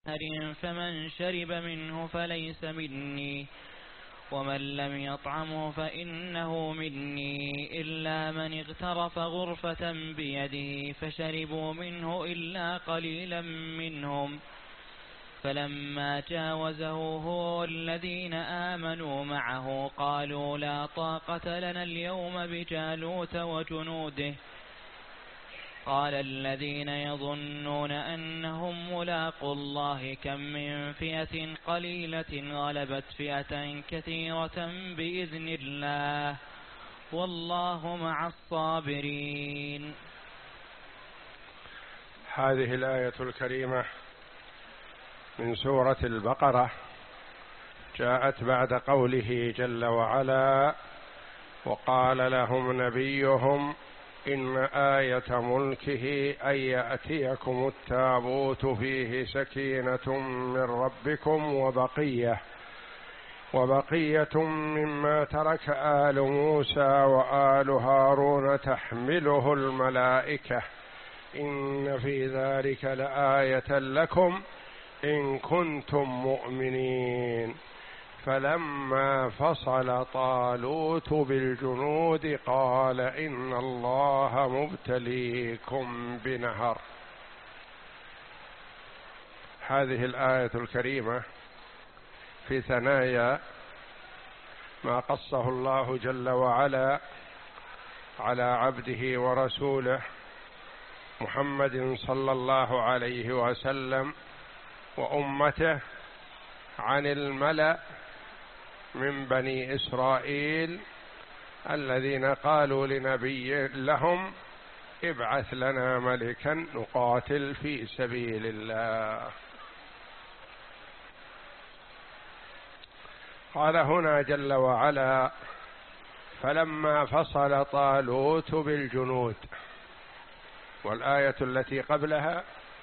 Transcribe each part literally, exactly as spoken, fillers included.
فمن شرب منه فليس مني ومن لم يطعمه فإنه مني إلا من اغترف غرفة بيده فشربوا منه إلا قليلا منهم فلما جاوزه هو والذين آمنوا معه قالوا لا طاقة لنا اليوم بجالوت وجنوده قال الذين يظنون أنهم ملاقوا الله كم من فئة قليلة غلبت فئة كثيرة بإذن الله والله مع الصابرين. هذه الآية الكريمة من سورة البقرة جاءت بعد قوله جل وعلا وقال لهم نبيهم إن آية ملكه أن يأتيكم التابوت فيه سكينة من ربكم وبقية وبقية مما ترك آل موسى وآل هارون تحمله الملائكة إن في ذلك لآية لكم إن كنتم مؤمنين. فلما فصل طالوت بالجنود قال إن الله مبتليكم بنهر. هذه الآية الكريمة في ثنايا ما قصه الله جل وعلا على عبده ورسوله محمد صلى الله عليه وسلم وأمته عن الملأ من بني إسرائيل الذين قالوا لنبي لهم ابعث لنا ملكا نقاتل في سبيل الله. قال هنا جل وعلا فلما فصل طالوت بالجنود، والآية التي قبلها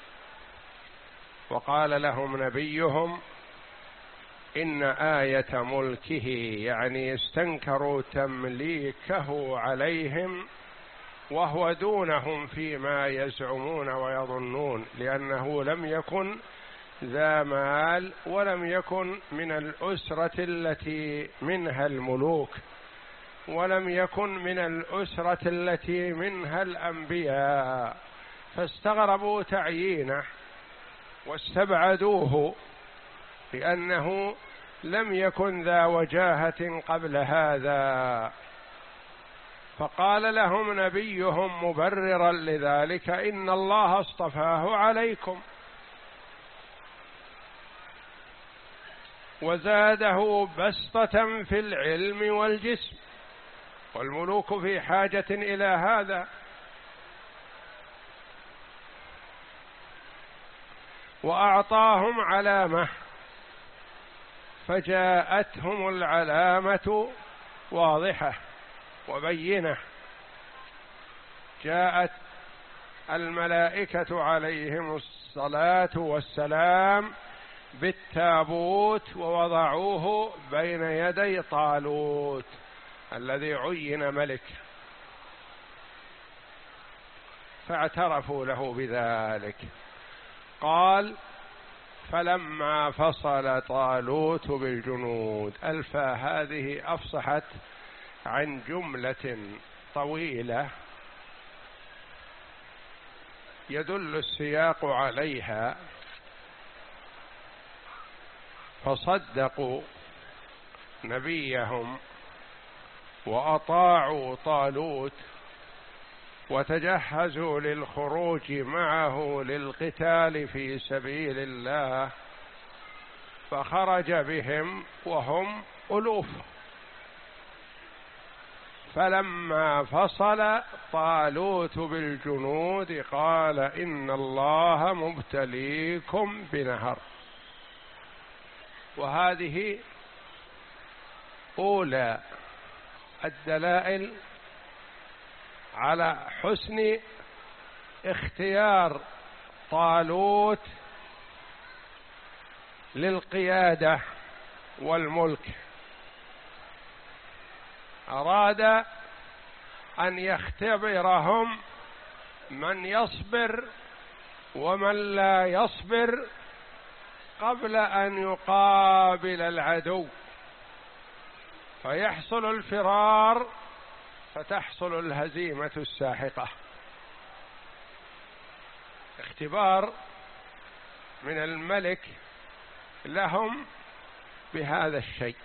وقال لهم نبيهم إن آية ملكه، يعني استنكروا تمليكه عليهم وهو دونهم فيما يزعمون ويظنون، لأنه لم يكن ذا مال ولم يكن من الأسرة التي منها الملوك ولم يكن من الأسرة التي منها الأنبياء، فاستغربوا تعيينه واستبعدوه لأنه لم يكن ذا وجاهة قبل هذا. فقال لهم نبيهم مبررا لذلك إن الله اصطفاه عليكم وزاده بسطة في العلم والجسم، والملوك في حاجة إلى هذا، وأعطاهم علامة فجاءتهم العلامة واضحة وبينة، جاءت الملائكة عليهم الصلاة والسلام بالتابوت ووضعوه بين يدي طالوت الذي عين ملك، فاعترفوا له بذلك. قال فلما فصل طالوت بالجنود، الفاء هذه أفصحت عن جملة طويلة يدل السياق عليها، فصدقوا نبيهم وأطاعوا طالوت وتجهزوا للخروج معه للقتال في سبيل الله، فخرج بهم وهم ألوف. فلما فصل طالوت بالجنود قال إن الله مبتليكم بنهر. وهذه أولى الدلائل على حسن اختيار طالوت للقيادة والملك. أراد أن يختبرهم من يصبر ومن لا يصبر قبل أن يقابل العدو، فيحصل الفرار فتحصل الهزيمة الساحقة. اختبار من الملك لهم بهذا الشيء.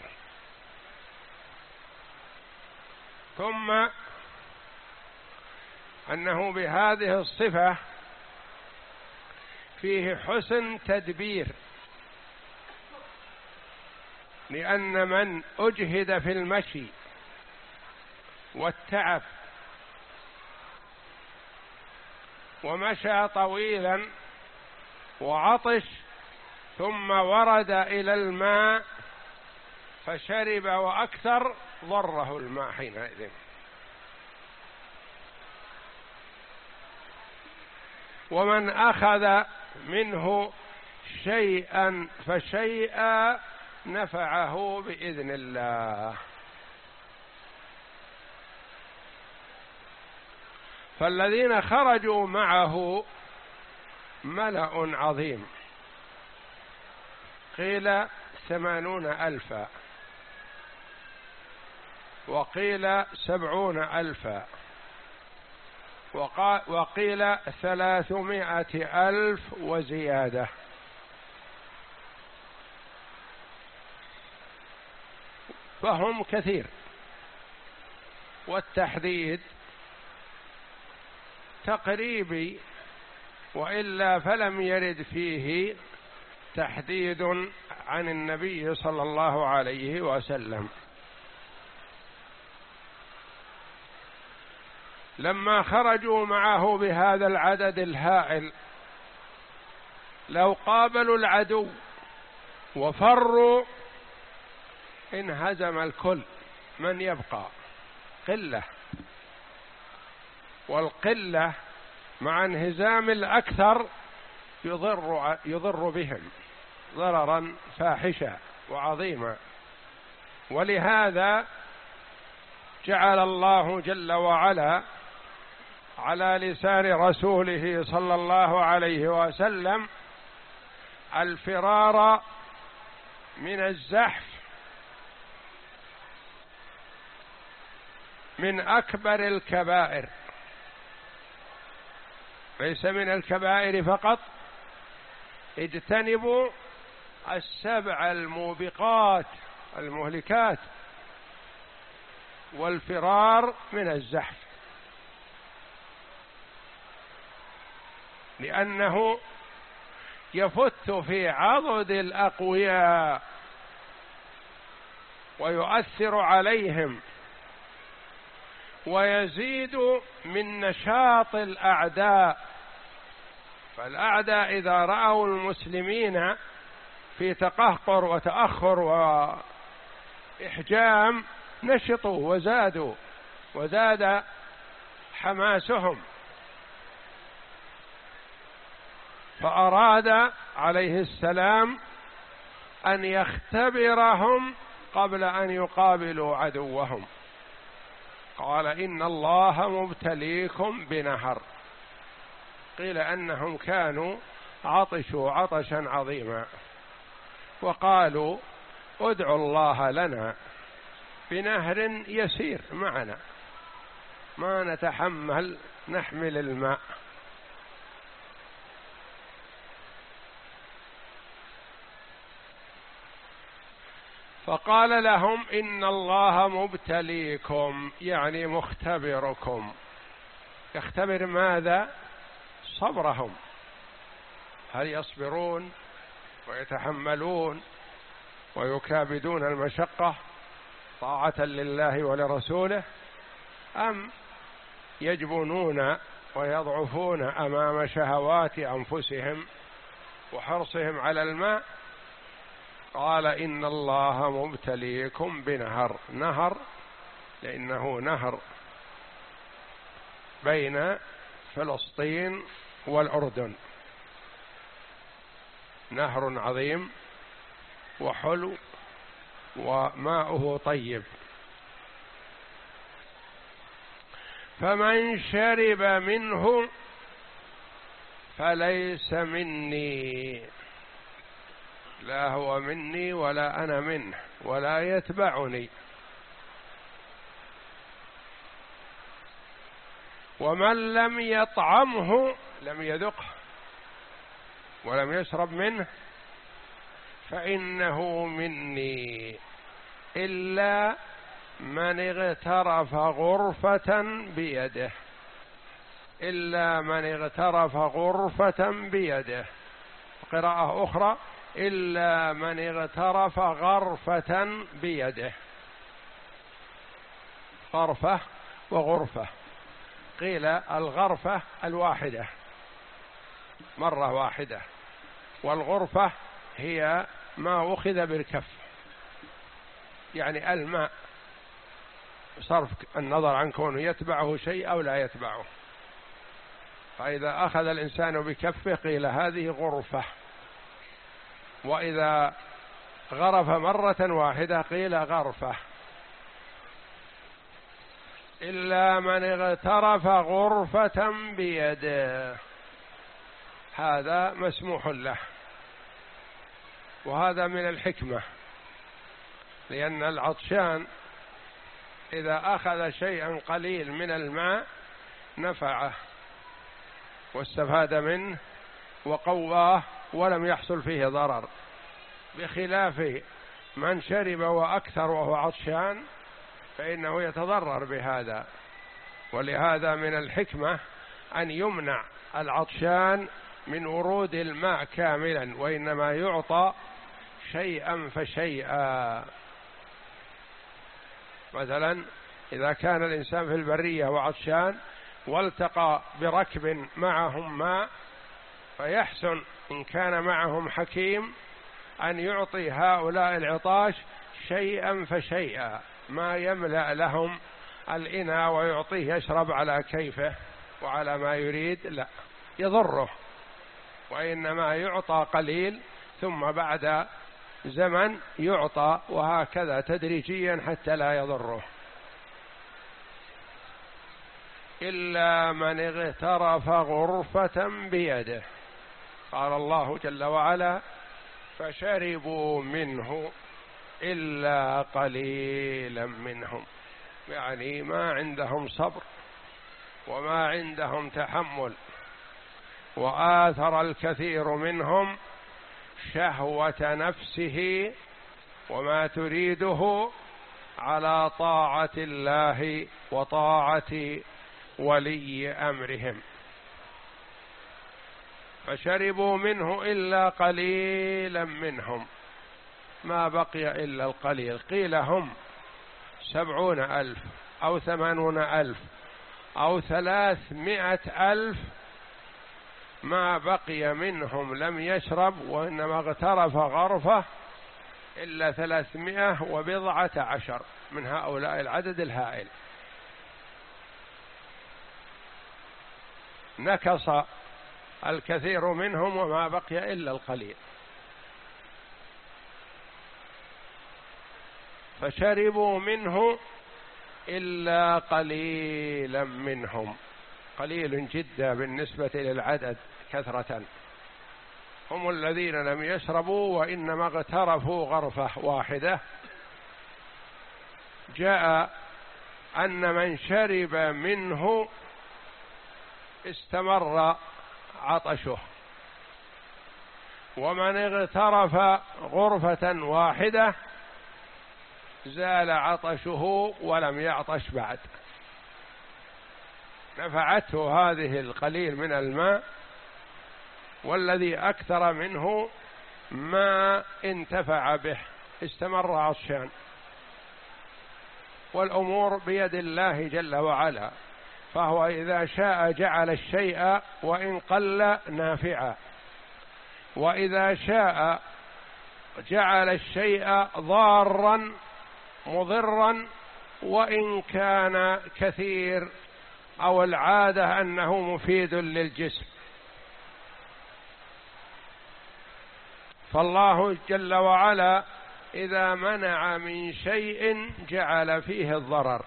ثم أنه بهذه الصفة فيه حسن تدبير، لأن من أجهد في المشي والتعب ومشى طويلا وعطش ثم ورد إلى الماء فشرب وأكثر ضره الماء حينئذ. ومن أخذ منه شيئا فشيئا نفعه بإذن الله. فالذين خرجوا معه ملأ عظيم، قيل ثمانون ألفا وقيل سبعون ألفا وقيل ثلاثمائة ألف وزيادة. فهم كثير، والتحديد تقريبي، وإلا فلم يرد فيه تحديد عن النبي صلى الله عليه وسلم. لما خرجوا معه بهذا العدد الهائل لو قابلوا العدو وفروا انهزم الكل، من يبقى؟ قلة، والقلة مع انهزام الأكثر يضر يضر بهم ضررا فاحشا وعظيما. ولهذا جعل الله جل وعلا على لسان رسوله صلى الله عليه وسلم الفرار من الزحف من أكبر الكبائر، ليس من الكبائر فقط. اجتنبوا السبع الموبقات المهلكات، والفرار من الزحف، لأنه يفت في عضد الأقوياء ويؤثر عليهم ويزيد من نشاط الأعداء. فالأعداء إذا رأوا المسلمين في تقهقر وتأخر وإحجام نشطوا وزادوا وزاد حماسهم، فأراد عليه السلام أن يختبرهم قبل أن يقابلوا عدوهم. قال إن الله مبتليكم بنهر. قيل أنهم كانوا عطشوا عطشا عظيما، وقالوا ادعوا الله لنا بنهر يسير معنا، ما نتحمل نحمل الماء. فقال لهم إن الله مبتليكم، يعني مختبركم. يختبر ماذا؟ صبرهم، هل يصبرون ويتحملون ويكابدون المشقة طاعة لله ولرسوله، أم يجبنون ويضعفون أمام شهوات أنفسهم وحرصهم على الماء. قال إن الله مبتليكم بنهر. نهر لأنه نهر بين فلسطين والأردن، نهر عظيم وحلو وماؤه طيب. فمن شرب منه فليس مني. لا هو مني ولا أنا منه ولا يتبعني. ومن لم يطعمه لم يذقه ولم يشرب منه فإنه مني إلا من اغترف غرفة بيده، إلا من اغترف غرفة بيده. قراءة أخرى إلا من اغترف غرفة بيده. غرفة وغرفة، قيل الغرفة الواحدة مرة واحدة، والغرفة هي ما أخذ بالكف، يعني الماء، صرف النظر عن كونه يتبعه شيء أو لا يتبعه. فإذا أخذ الإنسان بكفه قيل هذه غرفة، وإذا غرف مرة واحدة قيل غرفة. إلا من اغترف غرفة بيده، هذا مسموح له. وهذا من الحكمة، لأن العطشان إذا أخذ شيئا قليل من الماء نفعه واستفاد منه وقواه ولم يحصل فيه ضرر، بخلاف من شرب وأكثر وهو عطشان فإنه يتضرر بهذا. ولهذا من الحكمة أن يمنع العطشان من ورود الماء كاملا، وإنما يعطى شيئا فشيئا. مثلا إذا كان الإنسان في البرية وعطشان والتقى بركب معهم ماء، فيحسن إن كان معهم حكيم أن يعطي هؤلاء العطاش شيئا فشيئا، ما يملأ لهم الإناء ويعطيه يشرب على كيفه وعلى ما يريد، لا يضره، وإنما يعطى قليل ثم بعد زمن يعطى، وهكذا تدريجيا حتى لا يضره. إلا من اغترف غرفة بيده، قال الله جل وعلا فشربوا منه إلا قليلا منهم، يعني ما عندهم صبر وما عندهم تحمل، وآثر الكثير منهم شهوة نفسه وما تريده على طاعة الله وطاعة ولي أمرهم. فشربوا منه إلا قليلا منهم، ما بقي إلا القليل. قيل هم سبعون ألف أو ثمانون ألف أو ثلاثمائة ألف، ما بقي منهم لم يشرب، وإنما اغترف غرفة إلا ثلاثمائة وبضعة عشر من هؤلاء العدد الهائل. نكص الكثير منهم وما بقي إلا القليل. فشربوا منه إلا قليلا منهم، قليل جدا بالنسبة للعدد كثرة، هم الذين لم يشربوا وإنما اغترفوا غرفة واحدة. جاء أن من شرب منه استمر عطشه، ومن اغترف غرفة واحدة زال عطشه ولم يعطش بعد، نفعته هذه القليل من الماء، والذي أكثر منه ما انتفع به، استمر عطشان. والأمور بيد الله جل وعلا، فهو إذا شاء جعل الشيء وإن قل نافعا، وإذا شاء جعل الشيء ضارا مضرا وإن كان كثير، أو العادة أنه مفيد للجسم. فالله جل وعلا إذا منع من شيء جعل فيه الضرر،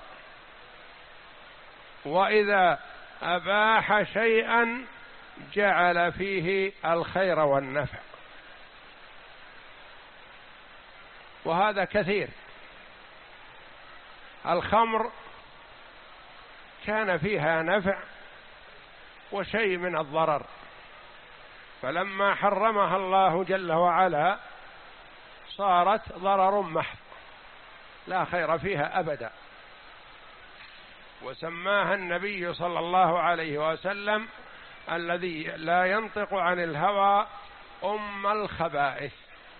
وإذا أباح شيئا جعل فيه الخير والنفع. وهذا كثير. الخمر كان فيها نفع وشيء من الضرر، فلما حرمها الله جل وعلا صارت ضرر محض لا خير فيها أبدا، وسماها النبي صلى الله عليه وسلم الذي لا ينطق عن الهوى أم الخبائث.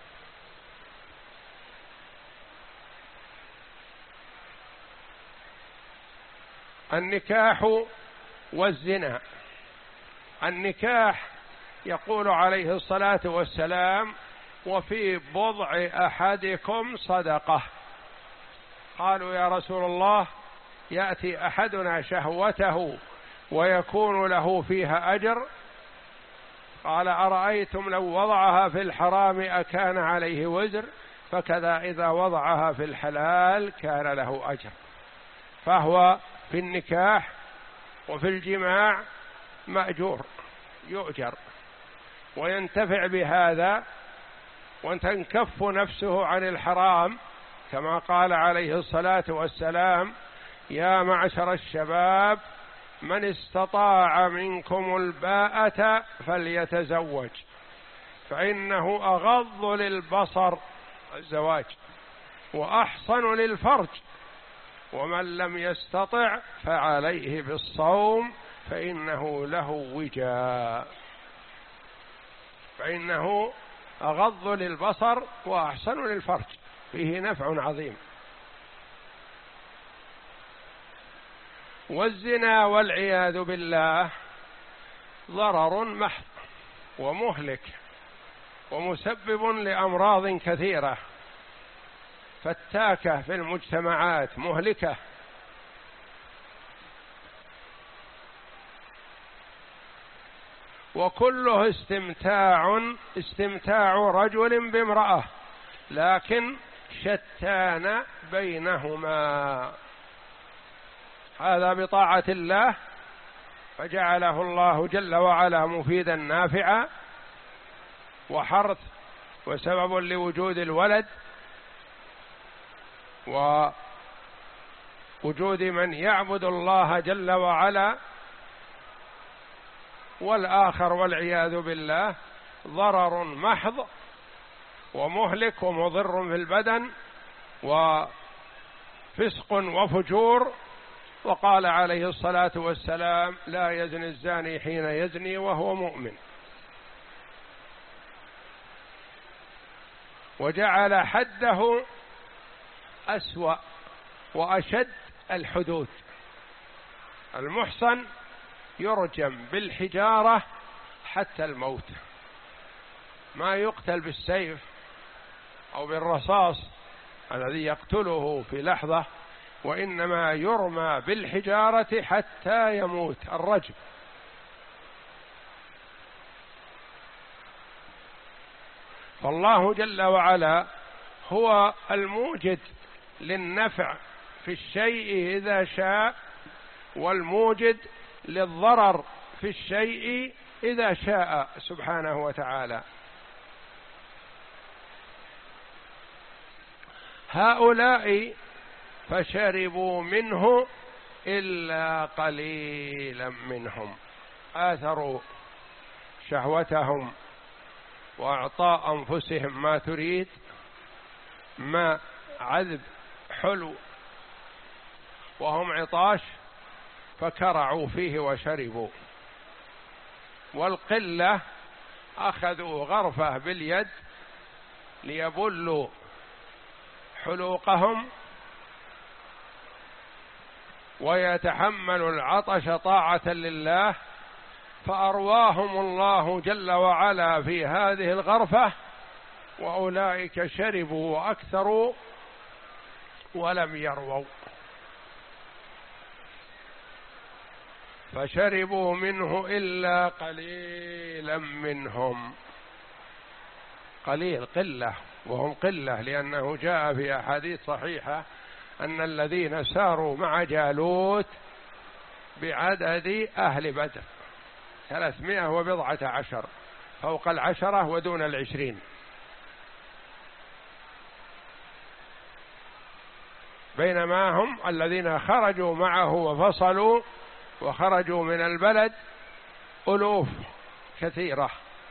النكاح والزنا. النكاح يقول عليه الصلاة والسلام: وفي بضع أحدكم صدقة. قالوا: يا رسول الله، يأتي أحدنا شهوته ويكون له فيها أجر؟ قال: أرأيتم لو وضعها في الحرام أكان عليه وزر؟ فكذا إذا وضعها في الحلال كان له أجر. فهو في النكاح وفي الجماع مأجور، يؤجر وينتفع بهذا، وتنكف نفسه عن الحرام، كما قال عليه الصلاة والسلام: يا معشر الشباب من استطاع منكم الباءة فليتزوج فإنه أغض للبصر الزواج وأحصن للفرج، ومن لم يستطع فعليه بالصوم فإنه له وجاء. فإنه أغض للبصر وأحسن للفرج، فيه نفع عظيم. والزنا والعياذ بالله ضرر محض ومهلك ومسبب لأمراض كثيرة، فتاكة في المجتمعات، مهلكة. وكله استمتاع استمتاع رجل بامرأة، لكن شتان بينهما. هذا بطاعة الله فجعله الله جل وعلا مفيدا نافعا وحرث وسبب لوجود الولد ووجود من يعبد الله جل وعلا. والآخر والعياذ بالله ضرر محض ومهلك ومضر في البدن وفسق وفجور. وقال عليه الصلاة والسلام: لا يزني الزاني حين يزني وهو مؤمن. وجعل حده أسوأ وأشد الحدود. المحصن يرجم بالحجارة حتى الموت، ما يقتل بالسيف أو بالرصاص الذي يقتله في لحظة، وإنما يرمى بالحجارة حتى يموت، الرجم. فالله جل وعلا هو الموجد للنفع في الشيء إذا شاء، والموجد للضرر في الشيء إذا شاء سبحانه وتعالى. هؤلاء فشربوا منه إلا قليلا منهم، آثروا شهوتهم وأعطاء أنفسهم ما تريد، ما عذب حلو وهم عطاش، فكرعوا فيه وشربوا. والقلة أخذوا غرفة باليد ليبلوا حلوقهم ويتحملوا العطش طاعة لله، فأرواهم الله جل وعلا في هذه الغرفة، وأولئك شربوا وأكثروا ولم يرووا. فشربوا منه إلا قليلا منهم، قليل قلة، وهم قلة، لأنه جاء في أحاديث صحيحة أن الذين ساروا مع جالوت بعدد أهل بدر ثلاثمائة وبضعة عشر، فوق العشرة ودون العشرين. بينما هم الذين خرجوا معه وفصلوا وخرجوا من البلد ألوف كثيرة.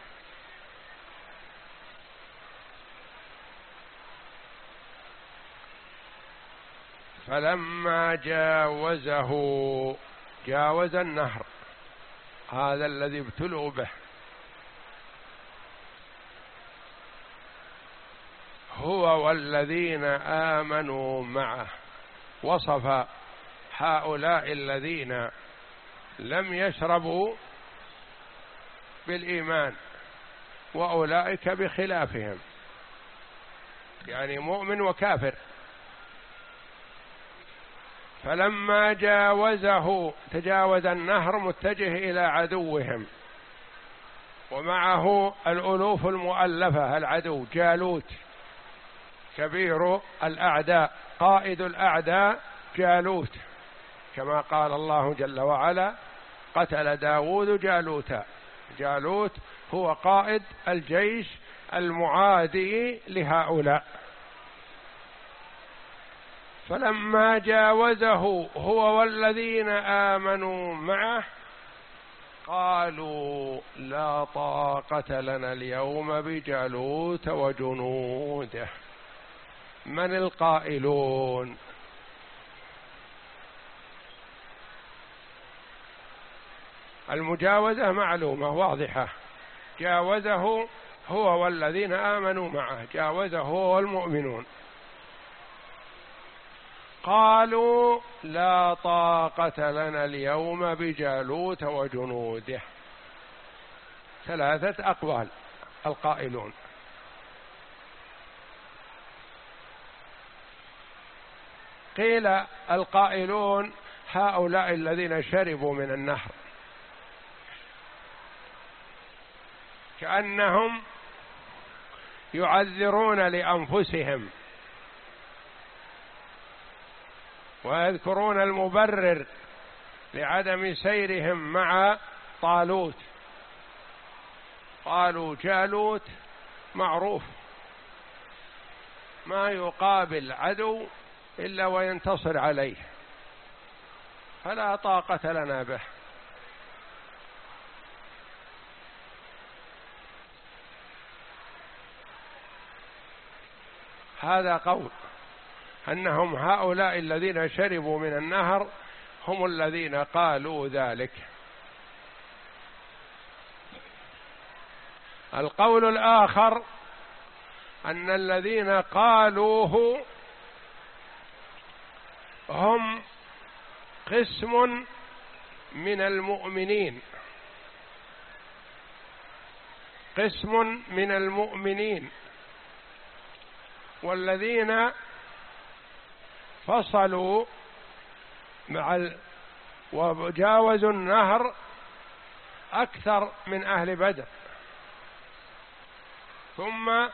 فلما جاوزه، جاوز النهر، هذا الذي ابتلوا به، هو والذين آمنوا معه. وصف هؤلاء الذين لم يشربوا بالإيمان، وأولئك بخلافهم، يعني مؤمن وكافر. فلما جاوزه، تجاوز النهر متجه إلى عدوهم، ومعه الألوف المؤلفة، العدو جالوت كبير الأعداء، قائد الأعداء جالوت، كما قال الله جل وعلا: قتل داود جالوتا. جالوت هو قائد الجيش المعادي لهؤلاء. فلما جاوزه هو والذين آمنوا معه قالوا لا طاقة لنا اليوم بجالوت وجنوده. من القائلون؟ المجاوزة معلومة واضحة، جاوزه هو والذين آمنوا معه، جاوزه هو والمؤمنون. قالوا لا طاقة لنا اليوم بجالوت وجنوده. ثلاثة أقوال القائلون. قيل القائلون هؤلاء الذين شربوا من النهر، كأنهم يعذرون لأنفسهم ويذكرون المبرر لعدم سيرهم مع طالوت. قالوا جالوت معروف، ما يقابل عدو إلا وينتصر عليه، فلا طاقة لنا به. هذا قول أنهم هؤلاء الذين شربوا من النهر هم الذين قالوا ذلك. القول الآخر أن الذين قالوه هم قسم من المؤمنين، قسم من المؤمنين، والذين فصلوا مع ال... وجاوزوا النهر أكثر من أهل بدر. ثم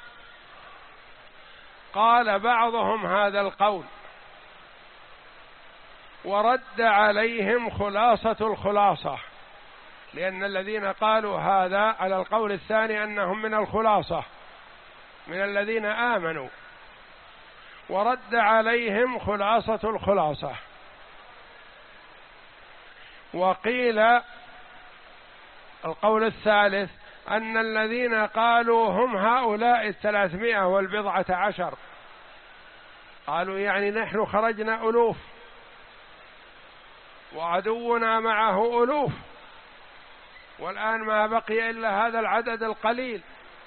قال بعضهم هذا القول ورد عليهم خلاصة الخلاصة، لأن الذين قالوا هذا على القول الثاني أنهم من الخلاصة، من الذين آمنوا، ورد عليهم خلاصة الخلاصة. وقيل القول الثالث أن الذين قالوا هم هؤلاء الثلاثمائة والبضعة عشر، قالوا يعني نحن خرجنا ألوف وعدونا معه ألوف، والآن ما بقي إلا هذا العدد القليل،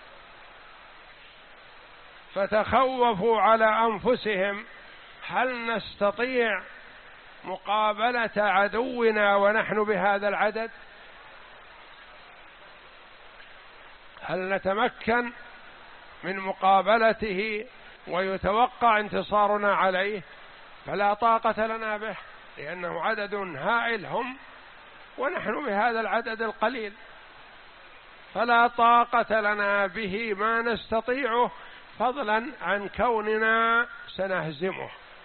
فتخوفوا على أنفسهم: هل نستطيع مقابلة عدونا ونحن بهذا العدد؟ هل نتمكن من مقابلته ويتوقع انتصارنا عليه؟ فلا طاقة لنا به، لأنه عدد هائل هم ونحن بهذا العدد القليل، فلا طاقة لنا به، ما نستطيعه، فضلا عن كوننا سنهزمه.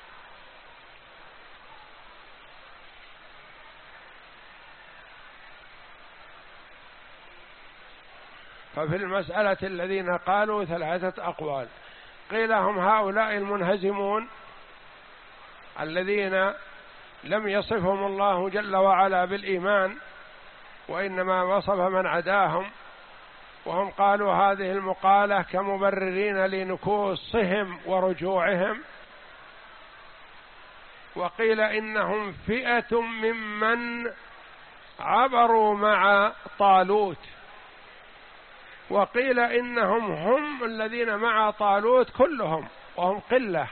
ففي المسألة الذين قالوا ثلاثة أقوال. قيل هم هؤلاء المنهزمون الذين لم يصفهم الله جل وعلا بالإيمان، وإنما وصف من عداهم، وهم قالوا هذه المقالة كمبررين لنكوصهم ورجوعهم. وقيل إنهم فئة ممن عبروا مع طالوت، وقيل إنهم هم الذين مع طالوت كلهم وهم قلة.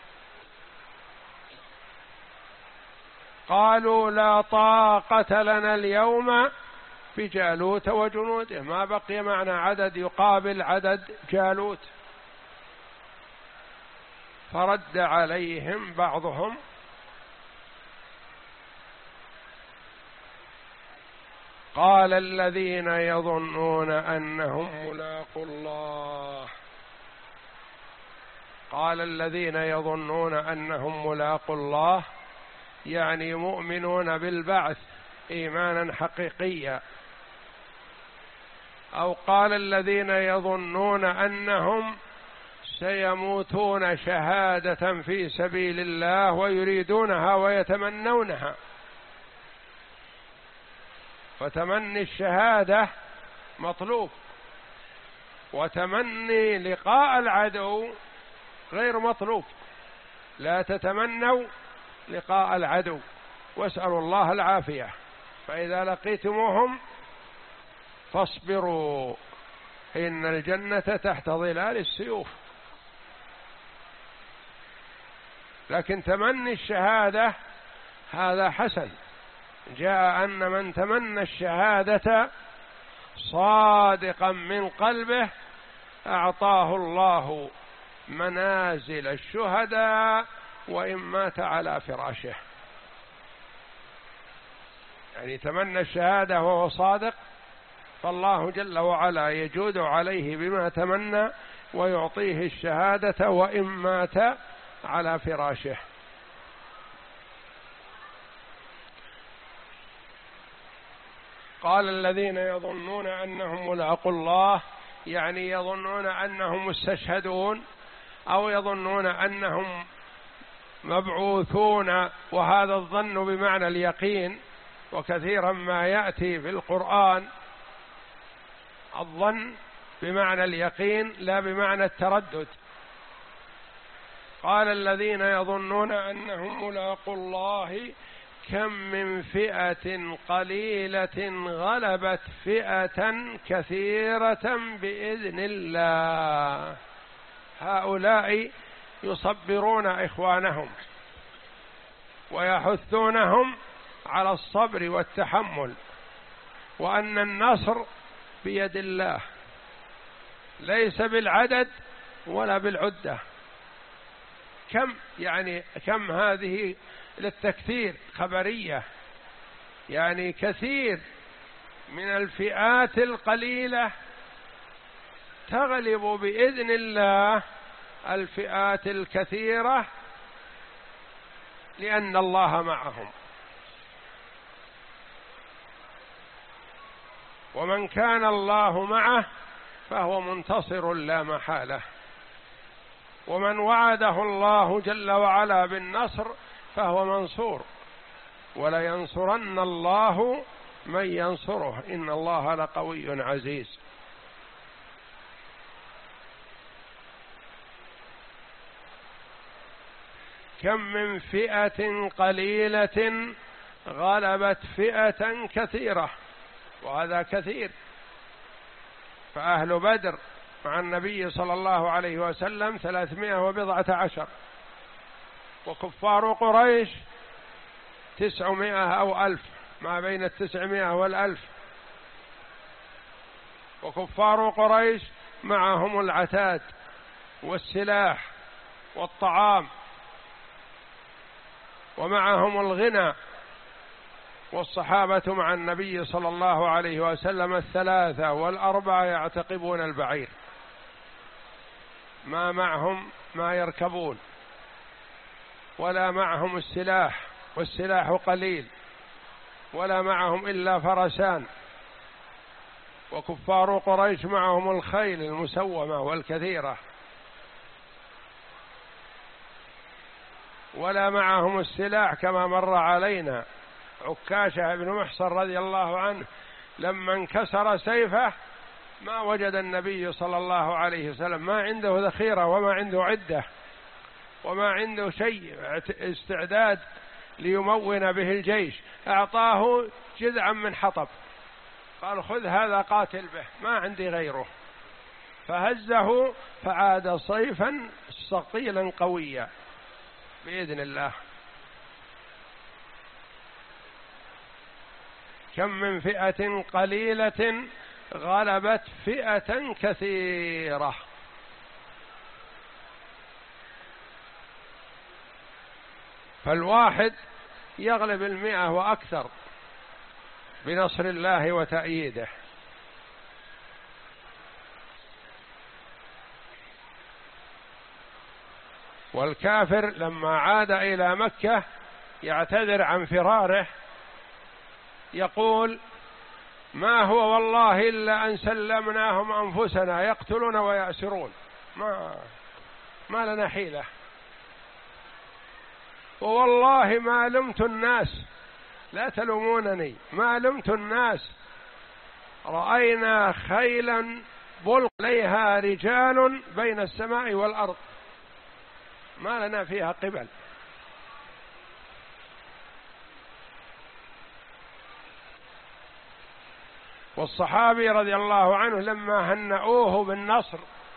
قالوا لا طاقة لنا اليوم بجالوت وجنوده، ما بقي معنا عدد يقابل عدد جالوت. فرد عليهم بعضهم قال الذين يظنون أنهم ملاقو الله قال الذين يظنون أنهم ملاقو الله يعني مؤمنون بالبعث إيمانا حقيقيا، أو قال الذين يظنون أنهم سيموتون شهادة في سبيل الله ويريدونها ويتمنونها. فتمني الشهادة مطلوب، وتمني لقاء العدو غير مطلوب. لا تتمنوا لقاء العدو واسألوا الله العافية، فإذا لقيتموهم فاصبروا إن الجنة تحت ظلال السيوف. لكن تمني الشهادة هذا حسن، جاء أن من تمنى الشهادة صادقا من قلبه أعطاه الله منازل الشهداء وإن مات على فراشه. يعني تمنى الشهادة وهو صادق، فالله جل وعلا يجود عليه بما تمنى ويعطيه الشهادة وإن مات على فراشه. قال الذين يظنون أنهم ملاقو الله يعني يظنون أنهم مستشهدون، أو يظنون أنهم مبعوثون، وهذا الظن بمعنى اليقين، وكثيرا ما يأتي في القرآن الظن بمعنى اليقين لا بمعنى التردد. قال الذين يظنون أنهم ملاقو الله كم من فئة قليلة غلبت فئة كثيرة بإذن الله. هؤلاء يصبرون إخوانهم ويحثونهم على الصبر والتحمل، وأن النصر بيد الله ليس بالعدد ولا بالعدة. كم يعني كم هذه للتكثير خبرية، يعني كثير من الفئات القليلة تغلب بإذن الله الفئات الكثيرة لأن الله معهم. ومن كان الله معه فهو منتصر لا محالة، ومن وعده الله جل وعلا بالنصر فهو منصور، ولا ينصرن الله من ينصره إن الله لقوي عزيز. كم من فئة قليلة غلبت فئة كثيرة، وهذا كثير. فأهل بدر مع النبي صلى الله عليه وسلم ثلاثمائة وبضعة عشر، وكفار قريش تسعمائة أو ألف، ما بين التسعمائة والألف. وكفار قريش معهم العتاد والسلاح والطعام، ومعهم الغنى. والصحابة مع النبي صلى الله عليه وسلم الثلاثة والأربعة يعتقبون البعير، ما معهم ما يركبون، ولا معهم السلاح، والسلاح قليل، ولا معهم إلا فرسان. وكفار قريش معهم الخيل المسومة والكثيرة. ولا معهم السلاح كما مر علينا. عكاشة بن محصن رضي الله عنه لما انكسر سيفه ما وجد النبي صلى الله عليه وسلم، ما عنده ذخيرة وما عنده عدة وما عنده شيء استعداد ليمون به الجيش، أعطاه جذعا من حطب قال خذ هذا قاتل به ما عندي غيره، فهزه فعاد صيفا ثقيلا قويا بإذن الله. كم من فئة قليلة غلبت فئة كثيرة. فالواحد يغلب المئة وأكثر بنصر الله وتأييده. والكافر لما عاد إلى مكة يعتذر عن فراره يقول ما هو والله إلا أن سلمناهم أنفسنا يقتلون ويأسرون، ما ما لنا حيلة، ووالله ما لمت الناس، لا تلومونني، ما لمت الناس، رأينا خيلا بلق عليها رجال بين السماء والأرض ما لنا فيها قبل. والصحابي رضي الله عنه لما هنؤوه بالنصر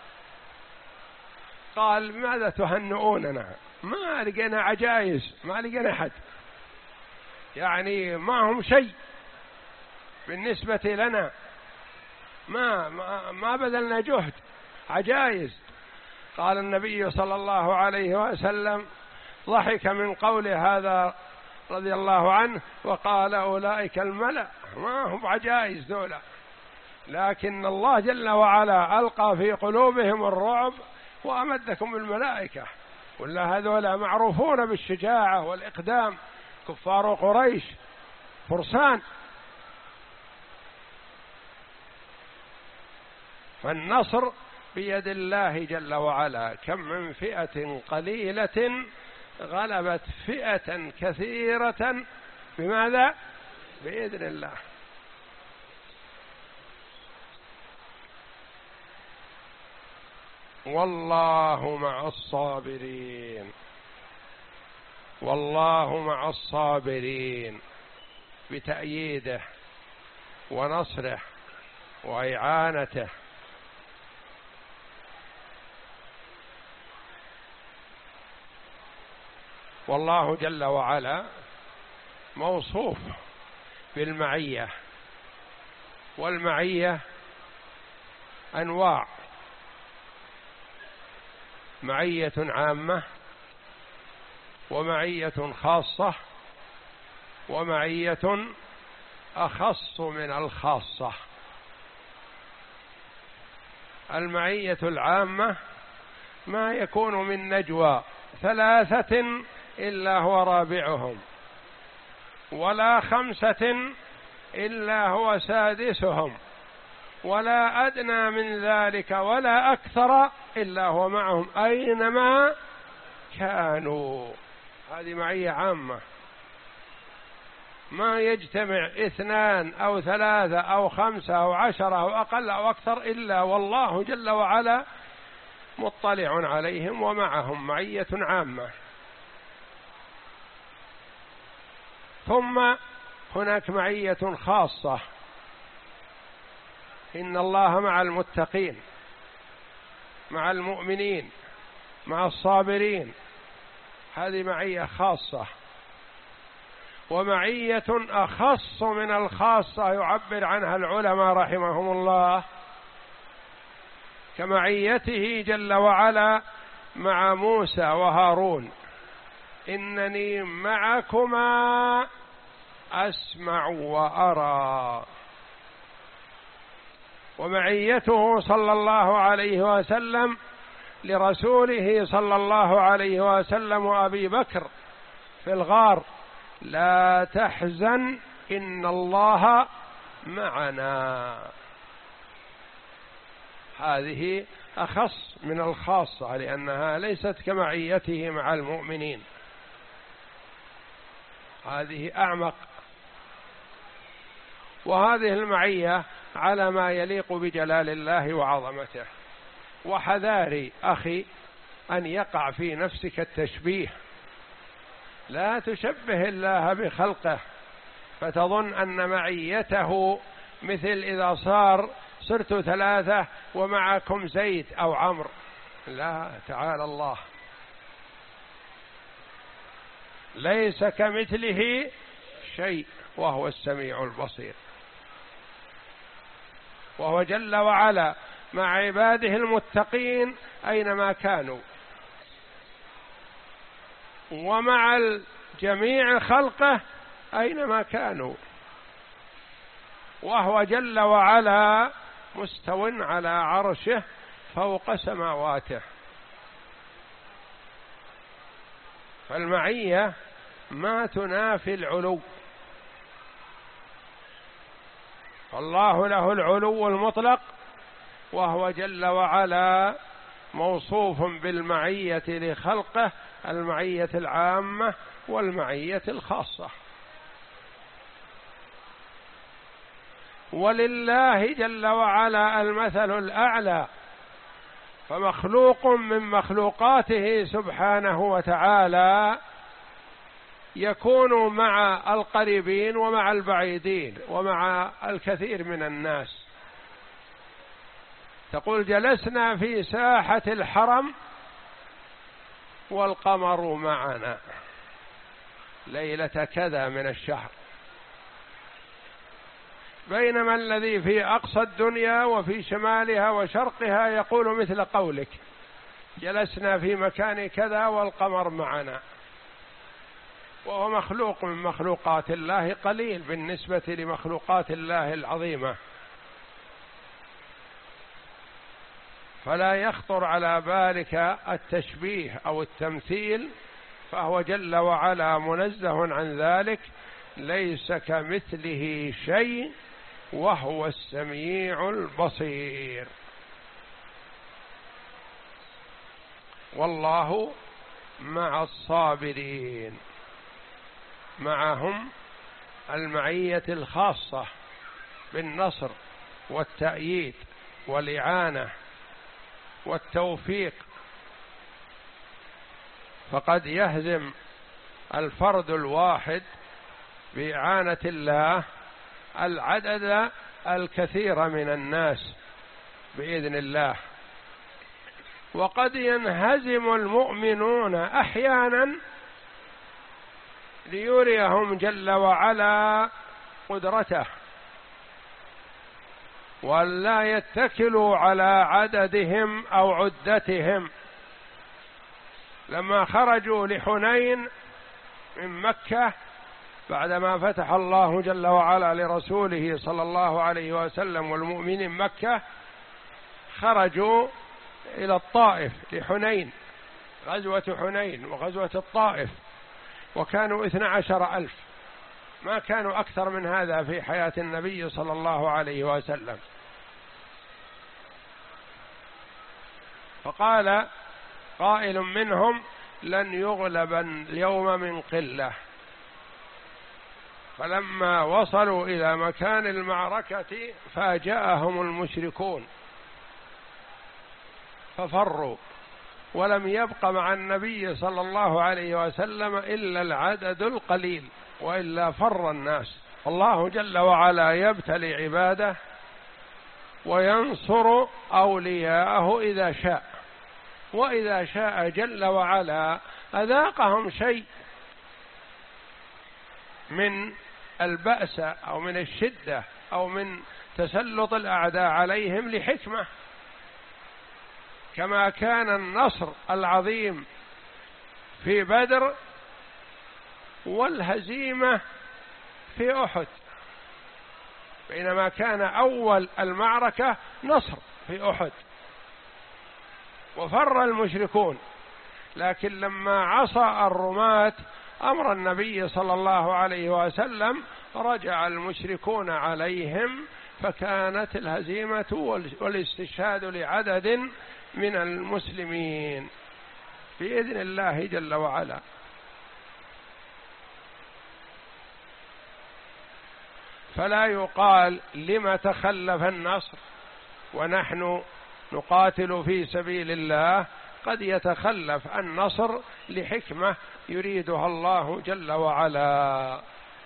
قال ماذا تهنئوننا؟ ما لقينا عجائز، ما لقينا حد، يعني ما هم شيء بالنسبة لنا، ما ما, ما بذلنا جهد، عجائز. قال النبي صلى الله عليه وسلم ضحك من قول هذا رضي الله عنه وقال أولئك الملأ ما هم عجائز ذولا، لكن الله جل وعلا ألقى في قلوبهم الرعب وأمدكم الملائكة، ولا هذولا معروفون بالشجاعة والإقدام، كفار قريش فرسان. فالنصر بيد الله جل وعلا. كم من فئة قليلة غلبت فئة كثيرة بماذا؟ بإذن الله. والله مع الصابرين، والله مع الصابرين بتأييده ونصره وإعانته. والله جل وعلا موصوف بالمعية، والمعية أنواع، معية عامة ومعية خاصة ومعية أخص من الخاصة. المعية العامة ما يكون من نجوى ثلاثة إلا هو رابعهم، ولا خمسة إلا هو سادسهم، ولا أدنى من ذلك ولا أكثر إلا هو معهم أينما كانوا. هذه معية عامة، ما يجتمع اثنان أو ثلاثة أو خمسة أو عشرة أو أقل أو أكثر إلا والله جل وعلا مطلع عليهم ومعهم، معية عامة. ثم هناك معية خاصة، إن الله مع المتقين، مع المؤمنين، مع الصابرين، هذه معية خاصة. ومعية أخص من الخاصة يعبر عنها العلماء رحمهم الله كمعيته جل وعلا مع موسى وهارون، إنني معكما أسمع وأرى. ومعيته صلى الله عليه وسلم لرسوله صلى الله عليه وسلم وأبي بكر في الغار: لا تحزن إن الله معنا. هذه أخص من الخاصة لأنها ليست كمعيته مع المؤمنين. هذه أعمق. وهذه المعية على ما يليق بجلال الله وعظمته. وحذاري أخي أن يقع في نفسك التشبيه، لا تشبه الله بخلقه فتظن أن معيته مثل إذا صار صرت ثلاثة ومعكم زيد أو عمرو، لا، تعالى الله، ليس كمثله شيء وهو السميع البصير. وهو جل وعلا مع عباده المتقين أينما كانوا، ومع جميع خلقه أينما كانوا، وهو جل وعلا مستو على عرشه فوق سماواته. فالمعية ما تنافي العلو، الله له العلو المطلق، وهو جل وعلا موصوف بالمعية لخلقه، المعية العامة والمعية الخاصة. ولله جل وعلا المثل الأعلى، فمخلوق من مخلوقاته سبحانه وتعالى يكون مع القريبين ومع البعيدين ومع الكثير من الناس. تقول جلسنا في ساحة الحرم والقمر معنا ليلة كذا من الشهر، بينما الذي في أقصى الدنيا وفي شمالها وشرقها يقول مثل قولك جلسنا في مكان كذا والقمر معنا، وهو مخلوق من مخلوقات الله، قليل بالنسبة لمخلوقات الله العظيمة. فلا يخطر على بالك التشبيه أو التمثيل، فهو جل وعلا منزه عن ذلك، ليس كمثله شيء وهو السميع البصير. والله مع الصابرين، معهم المعية الخاصة بالنصر والتأييد والإعانة والتوفيق. فقد يهزم الفرد الواحد بإعانة الله العدد الكثير من الناس بإذن الله، وقد ينهزم المؤمنون أحيانا ليريهم جل وعلا قدرته، ولا يتكلوا على عددهم أو عدتهم. لما خرجوا لحنين من مكة بعدما فتح الله جل وعلا لرسوله صلى الله عليه وسلم والمؤمنين مكة، خرجوا إلى الطائف لحنين، غزوة حنين وغزوة الطائف، وكانوا اثنى عشر ألف، ما كانوا أكثر من هذا في حياة النبي صلى الله عليه وسلم. فقال قائل منهم لن يغلب اليوم من قلة، فلما وصلوا إلى مكان المعركة فاجأهم المشركون ففروا، ولم يبق مع النبي صلى الله عليه وسلم إلا العدد القليل، وإلا فر الناس. الله جل وعلا يبتلي عباده وينصر أولياءه إذا شاء، وإذا شاء جل وعلا أذاقهم شيء من البأس أو من الشدة أو من تسلط الأعداء عليهم لحكمة، كما كان النصر العظيم في بدر والهزيمة في أحد، بينما كان أول المعركة نصر في أحد وفر المشركون، لكن لما عصى الرماة أمر النبي صلى الله عليه وسلم رجع المشركون عليهم، فكانت الهزيمة والاستشهاد لعدد من المسلمين بإذن الله جل وعلا. فلا يقال لم تخلف النصر ونحن نقاتل في سبيل الله، قد يتخلف النصر لحكمة يريدها الله جل وعلا.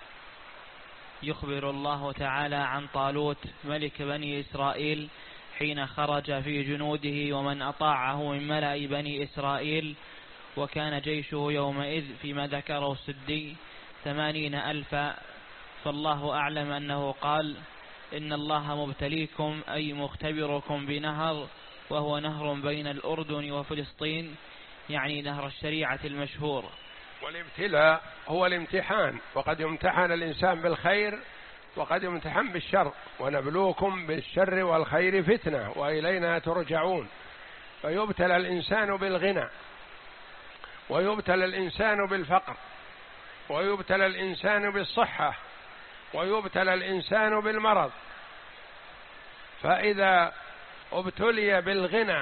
يخبر الله تعالى عن طالوت ملك بني إسرائيل حين خرج في جنوده ومن أطاعه من ملأ بني إسرائيل، وكان جيشه يومئذ فيما ذكره السدي ثمانين ألفا، فالله أعلم أنه قال: إن الله مبتليكم أي مختبركم بنهر، وهو نهر بين الأردن وفلسطين، يعني نهر الشريعة المشهور. والابتلاء هو الامتحان، وقد يمتحن الإنسان بالخير وقد يمتحن بالشر، ونبلوكم بالشر والخير فتنة وإلينا ترجعون. فيبتلى الإنسان بالغنى، ويبتلى الإنسان بالفقر، ويبتلى الإنسان بالصحة، ويبتلى الإنسان بالمرض. فإذا ابتلي بالغنى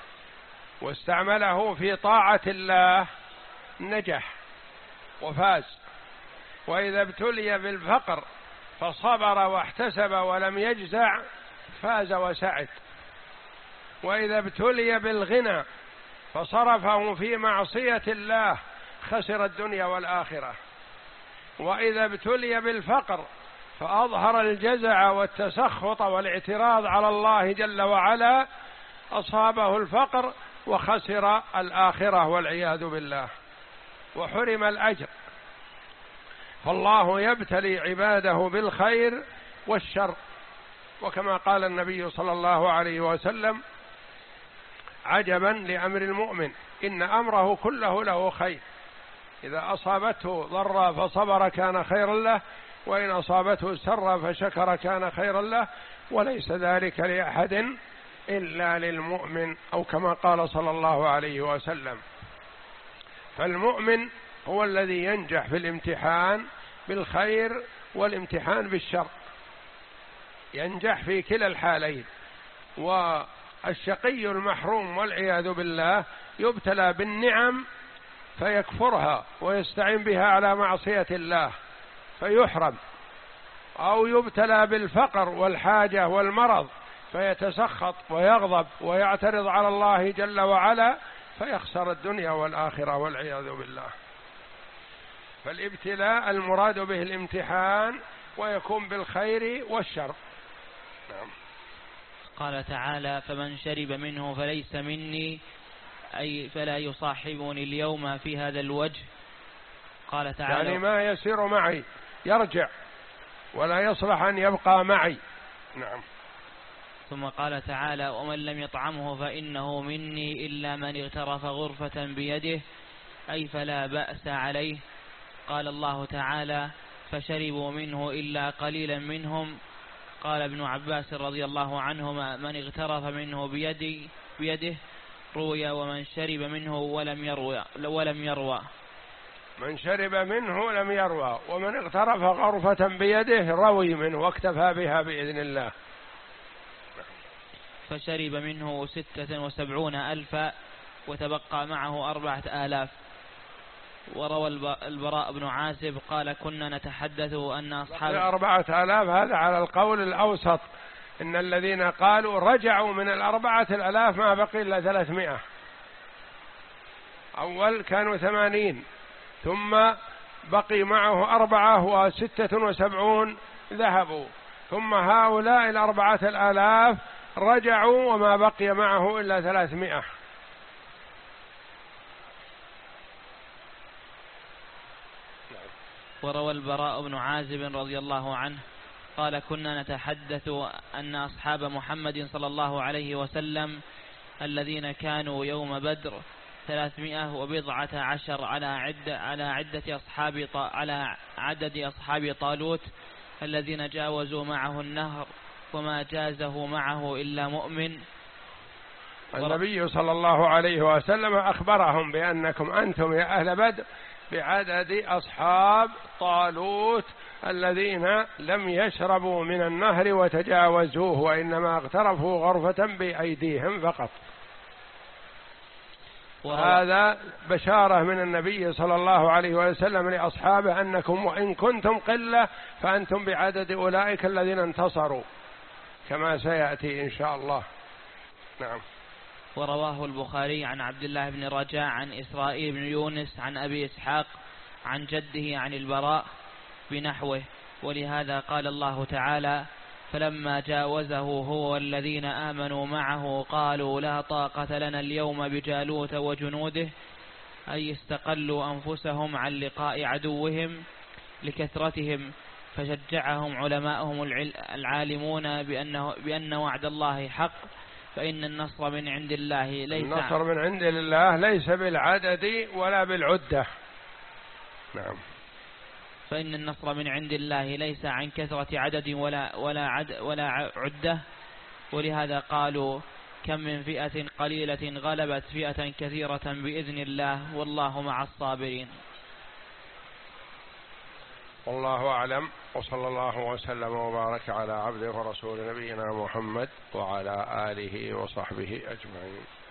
واستعمله في طاعة الله نجح وفاز، وإذا ابتلي بالفقر فصبر واحتسب ولم يجزع فاز وسعد، وإذا ابتلي بالغنى فصرفه في معصية الله خسر الدنيا والآخرة، وإذا ابتلي بالفقر فأظهر الجزع والتسخط والاعتراض على الله جل وعلا أصابه الفقر وخسر الآخرة والعياذ بالله وحرم الأجر. فالله يبتلي عباده بالخير والشر، وكما قال النبي صلى الله عليه وسلم: عجبا لأمر المؤمن إن أمره كله له خير، إذا أصابته ضر فصبر كان خيرا له، وإن أصابته سر فشكر كان خيرا له، وليس ذلك لأحد إلا للمؤمن، أو كما قال صلى الله عليه وسلم. فالمؤمن هو الذي ينجح في الامتحان بالخير والامتحان بالشر، ينجح في كلا الحالين. والشقي المحروم والعياذ بالله يبتلى بالنعم فيكفرها ويستعين بها على معصية الله فيحرم، أو يبتلى بالفقر والحاجة والمرض فيتسخط ويغضب ويعترض على الله جل وعلا فيخسر الدنيا والآخرة والعياذ بالله. فالابتلاء المراد به الامتحان، ويكون بالخير والشر. نعم. قال تعالى: فمن شرب منه فليس مني، أي فلا يصاحبني اليوم في هذا الوجه. قال تعالى: يعني ما يسير معي، يرجع ولا يصلح أن يبقى معي. نعم. ثم قال تعالى: ومن لم يطعمه فإنه مني إلا من اغترف غرفة بيده، أي فلا بأس عليه. قال الله تعالى: فشربوا منه إلا قليلا منهم. قال ابن عباس رضي الله عنهما: من اغترف منه بيدي بيده روي، ومن شرب منه ولم يروى ولم يروى من شرب منه لم يروى، ومن اغترف غرفة بيده روي منه واكتفى بها بإذن الله. فشرب منه ستة وسبعون ألفا، وتبقى معه أربعة آلاف. وروى البراء بن عازب قال: كنا نتحدث أن أصحاب أربعة آلاف، هذا على القول الأوسط، إن الذين قالوا رجعوا من الأربعة الآلاف ما بقي إلا ثلاثمائة. أول كانوا ثمانين، ثم بقي معه أربعة وستة وسبعون ذهبوا، ثم هؤلاء الأربعة الآلاف رجعوا وما بقي معه إلا ثلاثمائة. وروى البراء بن عازب رضي الله عنه قال: كنا نتحدث أن أصحاب محمد صلى الله عليه وسلم الذين كانوا يوم بدر ثلاثمائة وبضعة عشر على عدة على عدة أصحاب على عدد أصحاب طالوت الذين جاوزوا معه النهر، وما جازه معه إلا مؤمن. النبي صلى الله عليه وسلم أخبرهم بأنكم أنتم يا أهل بدر بعدد أصحاب طالوت الذين لم يشربوا من النهر وتجاوزوه، وإنما اغترفوا غرفة بأيديهم فقط. هذا بشارة من النبي صلى الله عليه وسلم لأصحابه أنكم وإن كنتم قلة فأنتم بعدد أولئك الذين انتصروا كما سيأتي إن شاء الله. نعم. ورواه البخاري عن عبد الله بن رجاء عن إسرائيل بن يونس عن أبي إسحاق عن جده عن البراء بنحوه، ولهذا قال الله تعالى: فلما جاوزه هو والذين آمنوا معه قالوا لا طاقة لنا اليوم بجالوت وجنوده، أي استقلوا أنفسهم عن لقاء عدوهم لكثرتهم، فشجعهم علماءهم العالمون بأنه بأن وعد الله حق، فإن النصر من عند الله ليس النصر من عند الله ليس بالعدد ولا بالعدة. نعم. فإن النصر من عند الله ليس عن كثرة عدد ولا ولا عد ولا عدة، ولهذا قالوا: كم من فئة قليلة غلبت فئة كثيرة بإذن الله والله مع الصابرين. والله أعلم، وصلى الله وسلم وبارك على عبده ورسول نبينا محمد وعلى آله وصحبه أجمعين.